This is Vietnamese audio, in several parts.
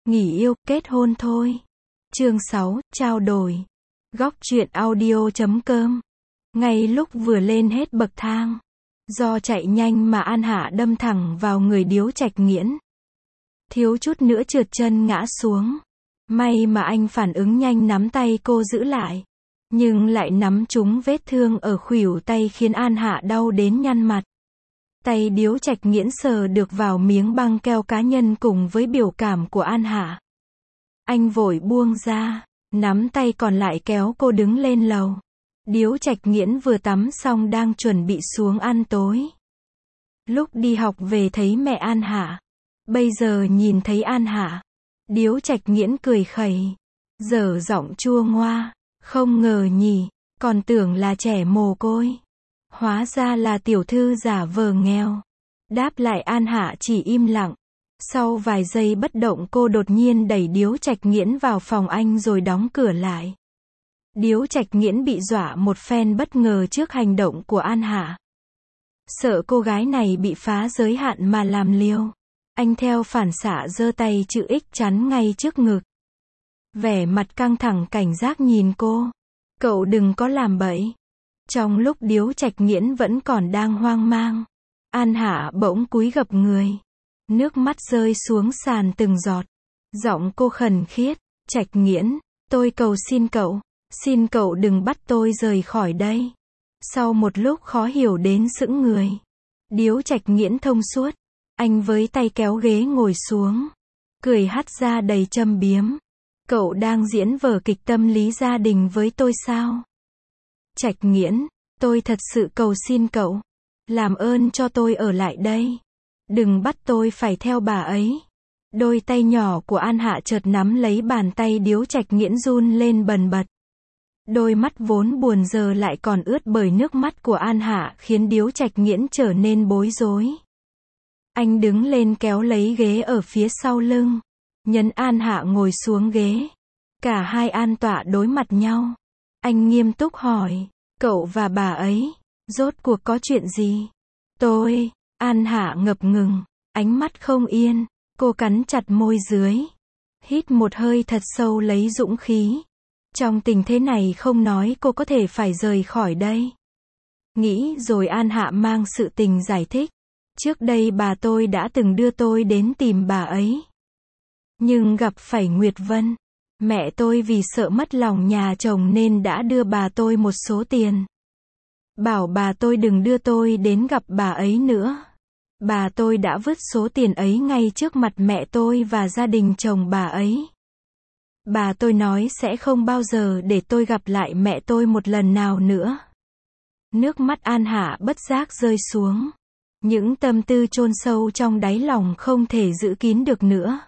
Nghỉ yêu, kết hôn thôi. Chương 6, trao đổi. Góc truyện audio.com. Ngay lúc vừa lên hết bậc thang, do chạy nhanh mà An Hạ đâm thẳng vào người Điếu Trạch Nghiễn. Thiếu chút nữa trượt chân ngã xuống. May mà anh phản ứng nhanh nắm tay cô giữ lại. Nhưng lại nắm trúng vết thương ở khuỷu tay khiến An Hạ đau đến nhăn mặt. Tay Điếu Trạch Nghiễn sờ được vào miếng băng keo cá nhân cùng với biểu cảm của An Hạ. Anh vội buông ra, nắm tay còn lại kéo cô đứng lên lầu. Điếu Trạch Nghiễn vừa tắm xong đang chuẩn bị xuống ăn tối. Lúc đi học về thấy mẹ An Hạ. Bây giờ nhìn thấy An Hạ. Điếu Trạch Nghiễn cười khẩy. Dở giọng chua ngoa. Không ngờ nhỉ, còn tưởng là trẻ mồ côi. Hóa ra là tiểu thư giả vờ nghèo. Đáp lại An Hạ chỉ im lặng. Sau vài giây bất động cô đột nhiên đẩy Điếu Trạch Nghiễn vào phòng anh rồi đóng cửa lại. Điếu Trạch Nghiễn bị dọa một phen bất ngờ trước hành động của An Hạ. Sợ cô gái này bị phá giới hạn mà làm liều. Anh theo phản xạ giơ tay chữ X chắn ngay trước ngực. Vẻ mặt căng thẳng cảnh giác nhìn cô. Cậu đừng có làm bậy. Trong lúc Điếu Trạch Nghiễn vẫn còn đang hoang mang, An Hạ bỗng cúi gập người. Nước mắt rơi xuống sàn từng giọt. Giọng cô khẩn khiết. Trạch Nghiễn, tôi cầu xin cậu đừng bắt tôi rời khỏi đây. Sau một lúc khó hiểu đến sững người, Điếu Trạch Nghiễn thông suốt. Anh với tay kéo ghế ngồi xuống. Cười hắt ra đầy châm biếm. Cậu đang diễn vở kịch tâm lý gia đình với tôi sao? Trạch Nghiễn, tôi thật sự cầu xin cậu. Làm ơn cho tôi ở lại đây. Đừng bắt tôi phải theo bà ấy. Đôi tay nhỏ của An Hạ chợt nắm lấy bàn tay Điếu Trạch Nghiễn run lên bần bật. Đôi mắt vốn buồn giờ lại còn ướt bởi nước mắt của An Hạ khiến Điếu Trạch Nghiễn trở nên bối rối. Anh đứng lên kéo lấy ghế ở phía sau lưng. Nhấn An Hạ ngồi xuống ghế. Cả hai an tọa đối mặt nhau. Anh nghiêm túc hỏi. Cậu và bà ấy, rốt cuộc có chuyện gì? An Hạ ngập ngừng, ánh mắt không yên. Cô cắn chặt môi dưới. Hít một hơi thật sâu lấy dũng khí. Trong tình thế này không nói cô có thể phải rời khỏi đây. Nghĩ rồi An Hạ mang sự tình giải thích. Trước đây bà tôi đã từng đưa tôi đến tìm bà ấy. Nhưng gặp phải Nguyệt Vân. Mẹ tôi vì sợ mất lòng nhà chồng nên đã đưa bà tôi một số tiền. Bảo bà tôi đừng đưa tôi đến gặp bà ấy nữa. Bà tôi đã vứt số tiền ấy ngay trước mặt mẹ tôi và gia đình chồng bà ấy. Bà tôi nói sẽ không bao giờ để tôi gặp lại mẹ tôi một lần nào nữa. Nước mắt An Hạ bất giác rơi xuống. Những tâm tư chôn sâu trong đáy lòng không thể giữ kín được nữa.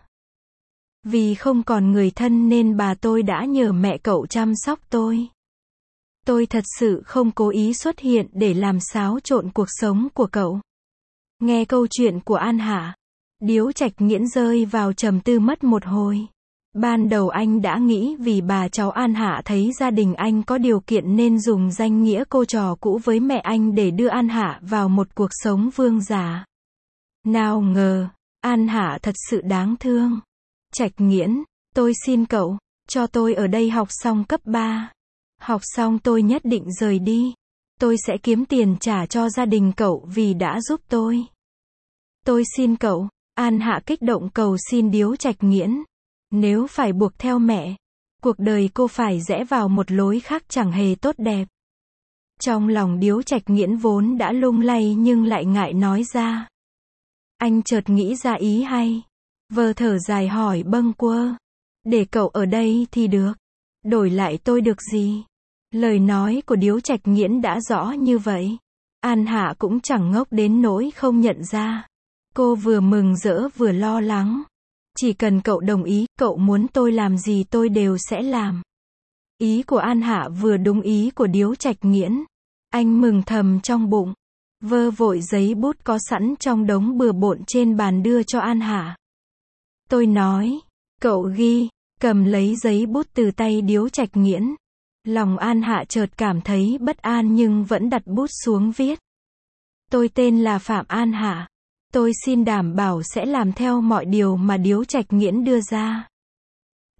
Vì không còn người thân nên bà tôi đã nhờ mẹ cậu chăm sóc tôi. Tôi thật sự không cố ý xuất hiện để làm xáo trộn cuộc sống của cậu. Nghe câu chuyện của An Hạ, Điếu Trạch Nghiễn rơi vào trầm tư mất một hồi. Ban đầu anh đã nghĩ vì bà cháu An Hạ thấy gia đình anh có điều kiện nên dùng danh nghĩa cô trò cũ với mẹ anh để đưa An Hạ vào một cuộc sống vương giả. Nào ngờ, An Hạ thật sự đáng thương. Trạch Nghiễn, tôi xin cậu, cho tôi ở đây học xong cấp 3. Học xong tôi nhất định rời đi. Tôi sẽ kiếm tiền trả cho gia đình cậu vì đã giúp tôi. Tôi xin cậu, An Hạ kích động cầu xin Điếu Trạch Nghiễn. Nếu phải buộc theo mẹ, cuộc đời cô phải rẽ vào một lối khác chẳng hề tốt đẹp. Trong lòng Điếu Trạch Nghiễn vốn đã lung lay nhưng lại ngại nói ra. Anh chợt nghĩ ra ý hay. Vờ thở dài hỏi bâng quơ. Để cậu ở đây thì được. Đổi lại tôi được gì? Lời nói của Điếu Trạch Nghiễn đã rõ như vậy. An Hạ cũng chẳng ngốc đến nỗi không nhận ra. Cô vừa mừng rỡ vừa lo lắng. Chỉ cần cậu đồng ý, cậu muốn tôi làm gì tôi đều sẽ làm. Ý của An Hạ vừa đúng ý của Điếu Trạch Nghiễn. Anh mừng thầm trong bụng. Vơ vội giấy bút có sẵn trong đống bừa bộn trên bàn đưa cho An Hạ. Tôi nói, cậu ghi, cầm lấy giấy bút từ tay Điếu Trạch Nghiễn. Lòng An Hạ chợt cảm thấy bất an nhưng vẫn đặt bút xuống viết. Tôi tên là Phạm An Hạ. Tôi xin đảm bảo sẽ làm theo mọi điều mà Điếu Trạch Nghiễn đưa ra.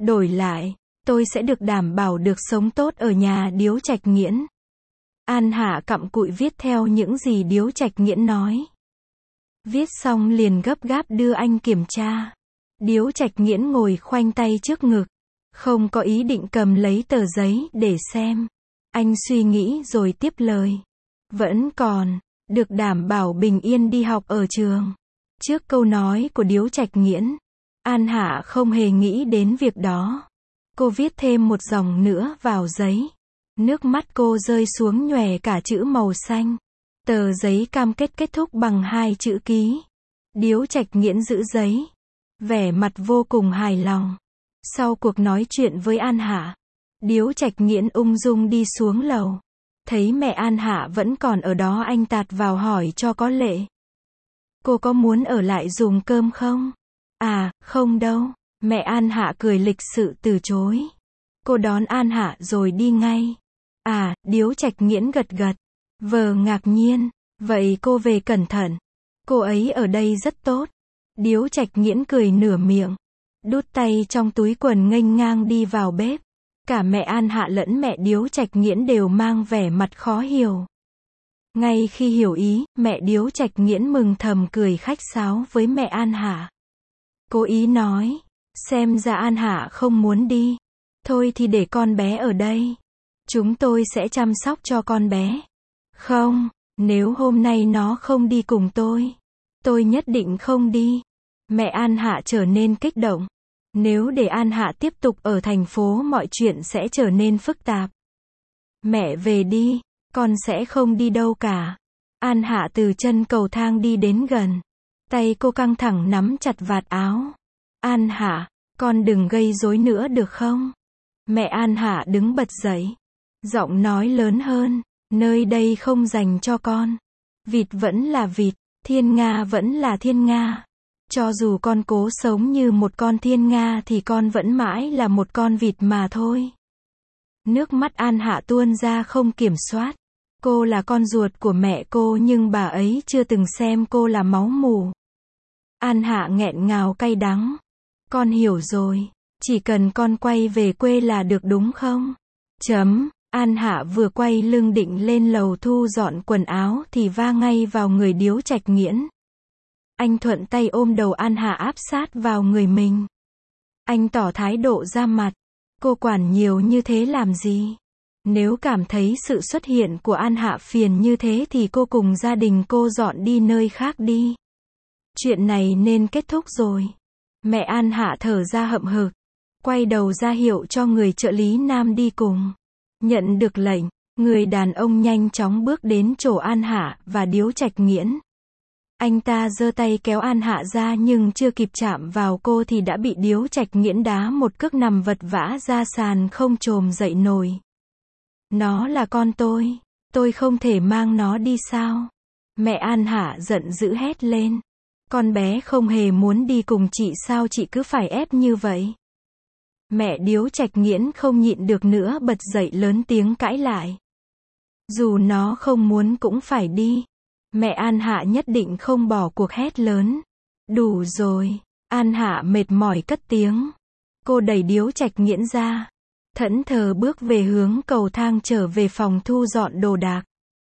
Đổi lại, tôi sẽ được đảm bảo được sống tốt ở nhà Điếu Trạch Nghiễn. An Hạ cặm cụi viết theo những gì Điếu Trạch Nghiễn nói. Viết xong liền gấp gáp đưa anh kiểm tra. Điếu Trạch Nghiễn ngồi khoanh tay trước ngực, không có ý định cầm lấy tờ giấy để xem. Anh suy nghĩ rồi tiếp lời. Vẫn còn, được đảm bảo bình yên đi học ở trường. Trước câu nói của Điếu Trạch Nghiễn, An Hạ không hề nghĩ đến việc đó. Cô viết thêm một dòng nữa vào giấy. Nước mắt cô rơi xuống nhòe cả chữ màu xanh. Tờ giấy cam kết kết thúc bằng 2 chữ ký. Điếu Trạch Nghiễn giữ giấy, vẻ mặt vô cùng hài lòng. Sau cuộc nói chuyện với An Hạ, Điếu Trạch Nghiễn ung dung đi xuống lầu. Thấy mẹ An Hạ vẫn còn ở đó, anh tạt vào hỏi cho có lệ. Cô có muốn ở lại dùng cơm không? À, không đâu. Mẹ An Hạ cười lịch sự từ chối. Cô đón An Hạ rồi đi ngay. À, Điếu Trạch Nghiễn gật gật. Ngạc nhiên. Vậy cô về cẩn thận. Cô ấy ở đây rất tốt. Điếu Trạch Nghiễn cười nửa miệng, đút tay trong túi quần nghênh ngang đi vào bếp. Cả mẹ An Hạ lẫn mẹ Điếu Trạch Nghiễn đều mang vẻ mặt khó hiểu. Ngay khi hiểu ý, mẹ Điếu Trạch Nghiễn mừng thầm cười khách sáo với mẹ An Hạ. Cố ý nói, xem ra An Hạ không muốn đi. Thôi thì để con bé ở đây. Chúng tôi sẽ chăm sóc cho con bé. Không, nếu hôm nay nó không đi cùng tôi nhất định không đi. Mẹ An Hạ trở nên kích động. Nếu để An Hạ tiếp tục ở thành phố mọi chuyện sẽ trở nên phức tạp. Mẹ về đi, con sẽ không đi đâu cả. An Hạ từ chân cầu thang đi đến gần. Tay cô căng thẳng nắm chặt vạt áo. An Hạ, con đừng gây rối nữa được không? Mẹ An Hạ đứng bật dậy. Giọng nói lớn hơn, nơi đây không dành cho con. Vịt vẫn là vịt, thiên nga vẫn là thiên nga. Cho dù con cố sống như một con thiên nga thì con vẫn mãi là một con vịt mà thôi. Nước mắt An Hạ tuôn ra không kiểm soát. Cô là con ruột của mẹ cô nhưng bà ấy chưa từng xem cô là máu mủ. An Hạ nghẹn ngào cay đắng. Con hiểu rồi, chỉ cần con quay về quê là được đúng không? An Hạ vừa quay lưng định lên lầu thu dọn quần áo thì va ngay vào người Điếu Trạch Nghiễn. Anh thuận tay ôm đầu An Hạ áp sát vào người mình. Anh tỏ thái độ ra mặt. Cô quản nhiều như thế làm gì? Nếu cảm thấy sự xuất hiện của An Hạ phiền như thế thì cô cùng gia đình cô dọn đi nơi khác đi. Chuyện này nên kết thúc rồi. Mẹ An Hạ thở ra hậm hực. Quay đầu ra hiệu cho người trợ lý nam đi cùng. Nhận được lệnh, người đàn ông nhanh chóng bước đến chỗ An Hạ và Điếu Trạch Nghiễn. Anh ta giơ tay kéo An Hạ ra nhưng chưa kịp chạm vào cô thì đã bị Điếu Trạch Nghiễn đá một cước nằm vật vã ra sàn không chồm dậy nổi. Nó là con tôi không thể mang nó đi sao? Mẹ An Hạ giận dữ hét lên. Con bé không hề muốn đi cùng chị sao chị cứ phải ép như vậy? Mẹ Điếu Trạch Nghiễn không nhịn được nữa bật dậy lớn tiếng cãi lại. Dù nó không muốn cũng phải đi. Mẹ An Hạ nhất định không bỏ cuộc hét lớn. Đủ rồi. An Hạ mệt mỏi cất tiếng. Cô đẩy Điếu Trạch Nghiễn ra. Thẫn thờ bước về hướng cầu thang trở về phòng thu dọn đồ đạc.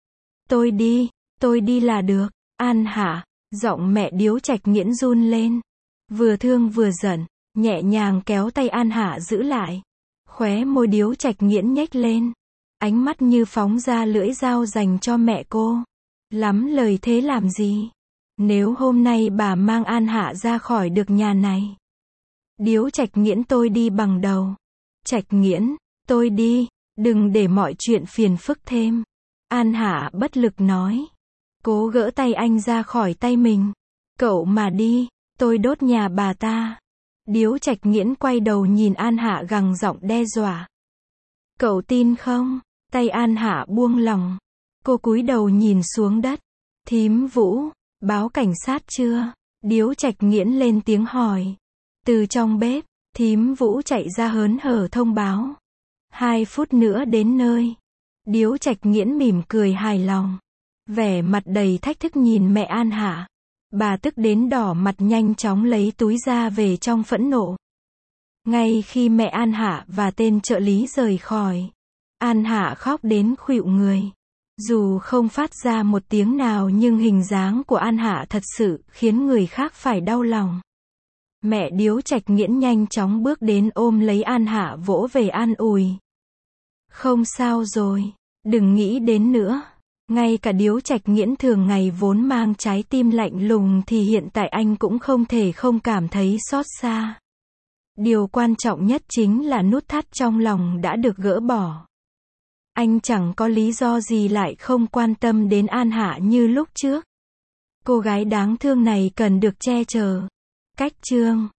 Tôi đi là được. An Hạ, giọng mẹ Điếu Trạch Nghiễn run lên. Vừa thương vừa giận, nhẹ nhàng kéo tay An Hạ giữ lại. Khóe môi Điếu Trạch Nghiễn nhếch lên. Ánh mắt như phóng ra lưỡi dao dành cho mẹ cô. Lắm lời thế làm gì? Nếu hôm nay bà mang An Hạ ra khỏi được nhà này. Điếu Trạch Nghiễn tôi đi bằng đầu. Trạch Nghiễn, tôi đi, đừng để mọi chuyện phiền phức thêm. An Hạ bất lực nói. Cố gỡ tay anh ra khỏi tay mình. Cậu mà đi, tôi đốt nhà bà ta. Điếu Trạch Nghiễn quay đầu nhìn An Hạ gằn giọng đe dọa. Cậu tin không? Tay An Hạ buông lỏng. Cô cúi đầu nhìn xuống đất. Thím Vũ, báo cảnh sát chưa? Điếu Trạch Nghiễn lên tiếng hỏi. Từ trong bếp, thím Vũ chạy ra hớn hở thông báo. 2 phút nữa đến nơi. Điếu Trạch Nghiễn mỉm cười hài lòng. Vẻ mặt đầy thách thức nhìn mẹ An Hạ. Bà tức đến đỏ mặt nhanh chóng lấy túi ra về trong phẫn nộ. Ngay khi mẹ An Hạ và tên trợ lý rời khỏi, An Hạ khóc đến khuỵu người. Dù không phát ra một tiếng nào nhưng hình dáng của An Hạ thật sự khiến người khác phải đau lòng. Mẹ Điếu Trạch Nghiễn nhanh chóng bước đến ôm lấy An Hạ vỗ về an ủi. Không sao rồi, đừng nghĩ đến nữa. Ngay cả Điếu Trạch Nghiễn thường ngày vốn mang trái tim lạnh lùng thì hiện tại anh cũng không thể không cảm thấy xót xa. Điều quan trọng nhất chính là nút thắt trong lòng đã được gỡ bỏ. Anh chẳng có lý do gì lại không quan tâm đến An Hạ như lúc trước. Cô gái đáng thương này cần được che chở. Cách chương